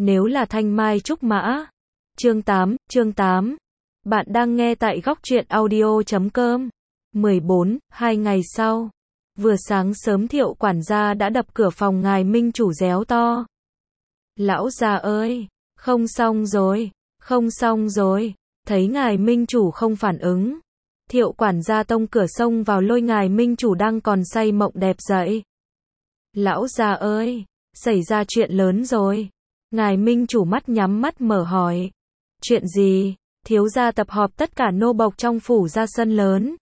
nếu là thanh mai trúc mã. Chương 8. Bạn đang nghe tại góc truyện audio.com. 14. 2 ngày sau. Vừa sáng sớm Thiệu quản gia đã đập cửa phòng ngài minh chủ réo to. Lão già ơi, không xong rồi. Thấy ngài minh chủ không phản ứng. Thiệu quản gia tông cửa xông vào lôi ngài minh chủ đang còn say mộng đẹp dậy. Lão già ơi, xảy ra chuyện lớn rồi. Ngài minh chủ mắt nhắm mắt mở hỏi. Chuyện gì? Thiếu gia tập họp tất cả nô bộc trong phủ ra sân lớn.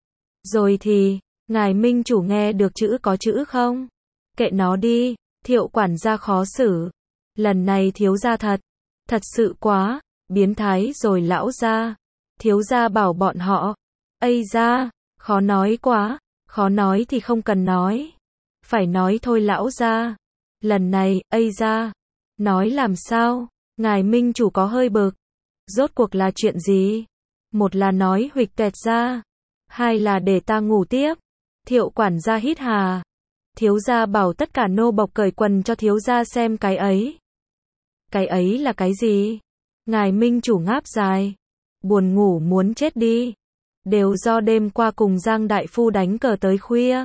Rồi thì, ngài minh chủ nghe được chữ có chữ không? Kệ nó đi, Thiệu quản gia khó xử. Lần này thiếu gia thật sự quá, biến thái rồi lão gia. Thiếu gia bảo bọn họ, ây da, khó nói quá, khó nói thì không cần nói. Phải nói thôi lão gia. Lần này, ây da, nói làm sao? Ngài minh chủ có hơi bực. Rốt cuộc là chuyện gì? Một là nói huỵch toẹt ra, hai là để ta ngủ tiếp. Thiệu quản gia hít hà. Thiếu gia bảo tất cả nô bộc cởi quần cho thiếu gia xem cái ấy. Cái ấy là cái gì? Ngài minh chủ ngáp dài. Buồn ngủ muốn chết đi. Đều do đêm qua cùng Giang đại phu đánh cờ tới khuya.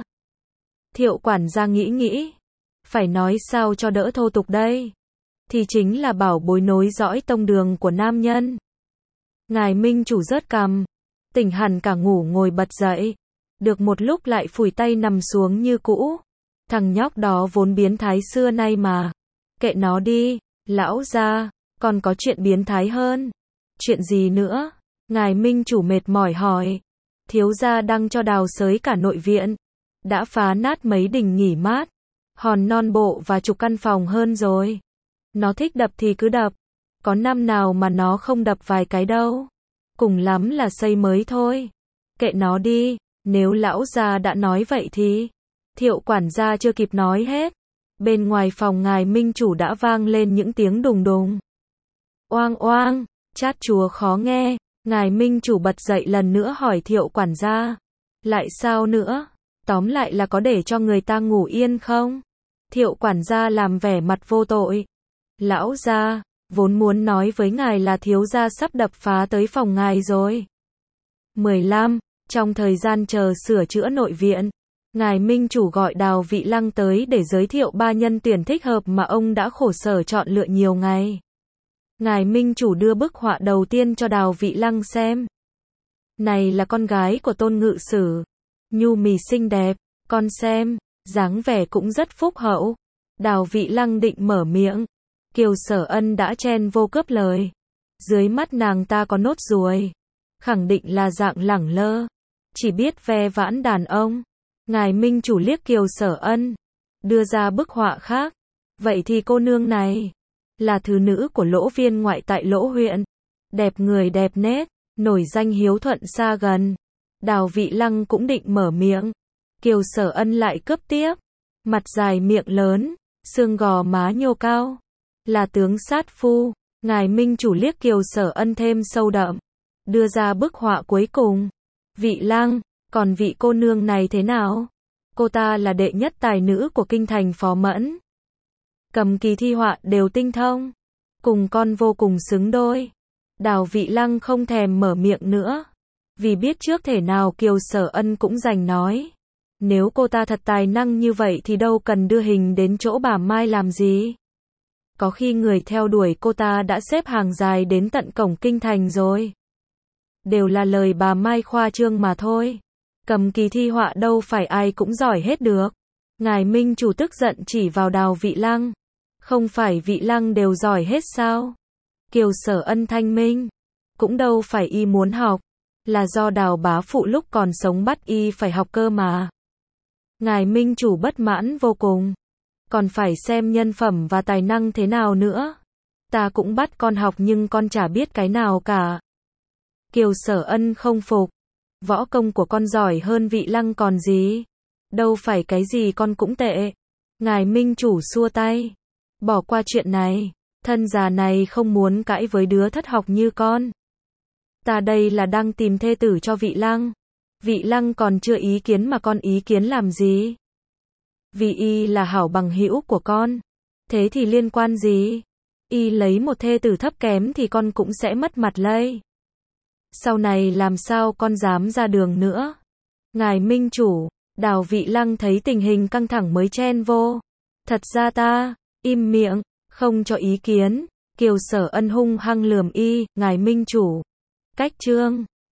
Thiệu quản gia nghĩ. Phải nói sao cho đỡ thô tục đây? Thì chính là bảo bối nối dõi tông đường của nam nhân. Ngài minh chủ rớt cằm. Tỉnh hẳn cả ngủ ngồi bật dậy. Được một lúc lại phủi tay nằm xuống như cũ. Thằng nhóc đó vốn biến thái xưa nay mà. Kệ nó đi, lão gia, còn có chuyện biến thái hơn. Chuyện gì nữa? Ngài minh chủ mệt mỏi hỏi. Thiếu gia đang cho đào xới cả nội viện. Đã phá nát mấy đình nghỉ mát. Hòn non bộ và chục căn phòng hơn rồi. Nó thích đập thì cứ đập. Có năm nào mà nó không đập vài cái đâu. Cùng lắm là xây mới thôi. Kệ nó đi, nếu lão gia đã nói vậy thì. Thiệu quản gia chưa kịp nói hết. Bên ngoài phòng ngài minh chủ đã vang lên những tiếng đùng đùng. Oang oang, chát chúa khó nghe. Ngài minh chủ bật dậy lần nữa hỏi thiệu quản gia. Lại sao nữa? Tóm lại là có để cho người ta ngủ yên không? Thiệu quản gia làm vẻ mặt vô tội. Lão gia, vốn muốn nói với ngài là thiếu gia sắp đập phá tới phòng ngài rồi. 15. Trong thời gian chờ sửa chữa nội viện, ngài minh chủ gọi Đào Vị Lăng tới để giới thiệu 3 nhân tuyển thích hợp mà ông đã khổ sở chọn lựa nhiều ngày. Ngài minh chủ đưa bức họa đầu tiên cho Đào Vị Lăng xem. Này là con gái của Tôn Ngự Sử. Nhu mì xinh đẹp, con xem, dáng vẻ cũng rất phúc hậu. Đào Vị Lăng định mở miệng. Kiều Sở Ân đã chen vô cướp lời. Dưới mắt nàng ta có nốt ruồi. Khẳng định là dạng lẳng lơ. Chỉ biết ve vãn đàn ông. Ngài minh chủ liếc Kiều Sở Ân. Đưa ra bức họa khác. Vậy thì cô nương này là thứ nữ của Lỗ viên ngoại tại Lỗ huyện. Đẹp người đẹp nét. Nổi danh hiếu thuận xa gần. Đào Vị Lăng cũng định mở miệng. Kiều Sở Ân lại cướp tiếp. Mặt dài miệng lớn. Xương gò má nhô cao. Là tướng sát phu. Ngài minh chủ liếc Kiều Sở Ân thêm sâu đậm. Đưa ra bức họa cuối cùng. Vị Lăng, còn vị cô nương này thế nào? Cô ta là đệ nhất tài nữ của kinh thành Phó Mẫn. Cầm kỳ thi họa đều tinh thông. Cùng con vô cùng xứng đôi. Đào Vị Lăng không thèm mở miệng nữa. Vì biết trước thể nào Kiều Sở Ân cũng giành nói. Nếu cô ta thật tài năng như vậy thì đâu cần đưa hình đến chỗ bà Mai làm gì. Có khi người theo đuổi cô ta đã xếp hàng dài đến tận cổng kinh thành rồi. Đều là lời bà Mai khoa trương mà thôi. Cầm kỳ thi họa đâu phải ai cũng giỏi hết được. Ngài minh chủ tức giận chỉ vào Đào Vị Lăng. Không phải Vị Lăng đều giỏi hết sao? Kiều Sở Ân thanh minh. Cũng đâu phải y muốn học. Là do Đào bá phụ lúc còn sống bắt y phải học cơ mà. Ngài minh chủ bất mãn vô cùng. Còn phải xem nhân phẩm và tài năng thế nào nữa. Ta cũng bắt con học nhưng con chả biết cái nào cả. Kiều Sở Ân không phục. Võ công của con giỏi hơn Vị Lăng còn gì. Đâu phải cái gì con cũng tệ. Ngài minh chủ xua tay. Bỏ qua chuyện này. Thân già này không muốn cãi với đứa thất học như con. Ta đây là đang tìm thê tử cho Vị Lăng. Vị Lăng còn chưa ý kiến mà con ý kiến làm gì? Vì y là hảo bằng hữu của con. Thế thì liên quan gì? Y lấy một thê tử thấp kém thì con cũng sẽ mất mặt lây. Sau này làm sao con dám ra đường nữa? Ngài minh chủ, Đào Vị Lăng thấy tình hình căng thẳng mới chen vô. Thật ra ta, im miệng, không cho ý kiến. Kiều Sở Ân hung hăng lườm y, ngài minh chủ. Cách trương.